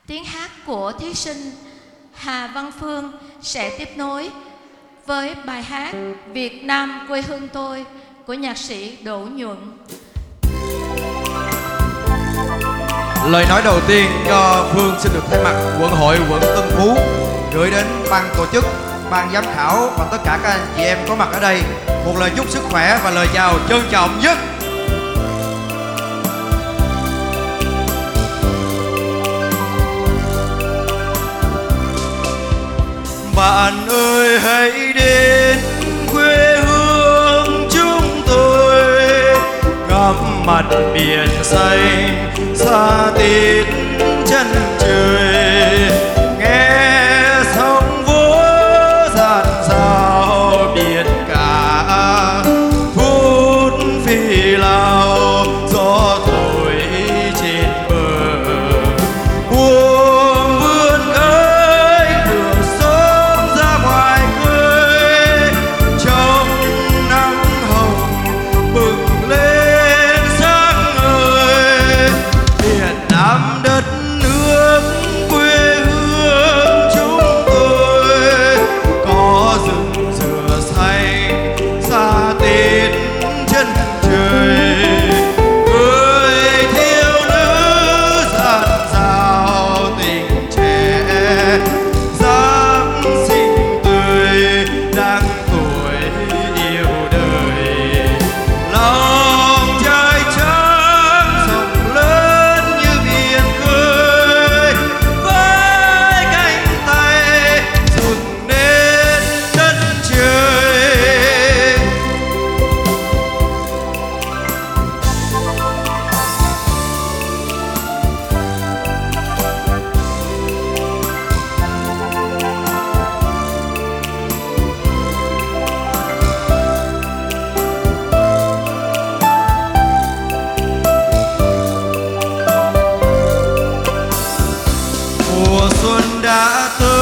Tiếng hát của thí sinh Hà Văn Phương sẽ tiếp nối với bài hát Việt Nam quê hương tôi của nhạc sĩ Đỗ Nhuận. Lời nói đầu tiên cho Phương xin được thay mặt quận hội quận Tân Phú gửi đến ban tổ chức, ban giám khảo và tất cả các anh chị em có mặt ở đây một lời chúc sức khỏe và lời chào trân trọng nhất. Bạn ơi hãy đến quê hương chúng tôi, ngắm mặt biển xanh xa tít chân trời, nghe sóng vỗ dạt dào biển cả, phút phi lao gió thổi trên bờ, buông vươn cánh đường sớm ra ngoài khơi, trong nắng hồng bừng lên sáng ngời. Việt Nam đất nước quê hương chúng tôi, có rừng dừa xanh xa tít chân trời, người thiếu nữ dạt dào tình trẻ, dáng xinh tươi đang tuổi yêu đời, lòng trai trắng rộng lớn như biển khơi, với cánh tay dựng nên đất trời. Mùa xuân đã tới,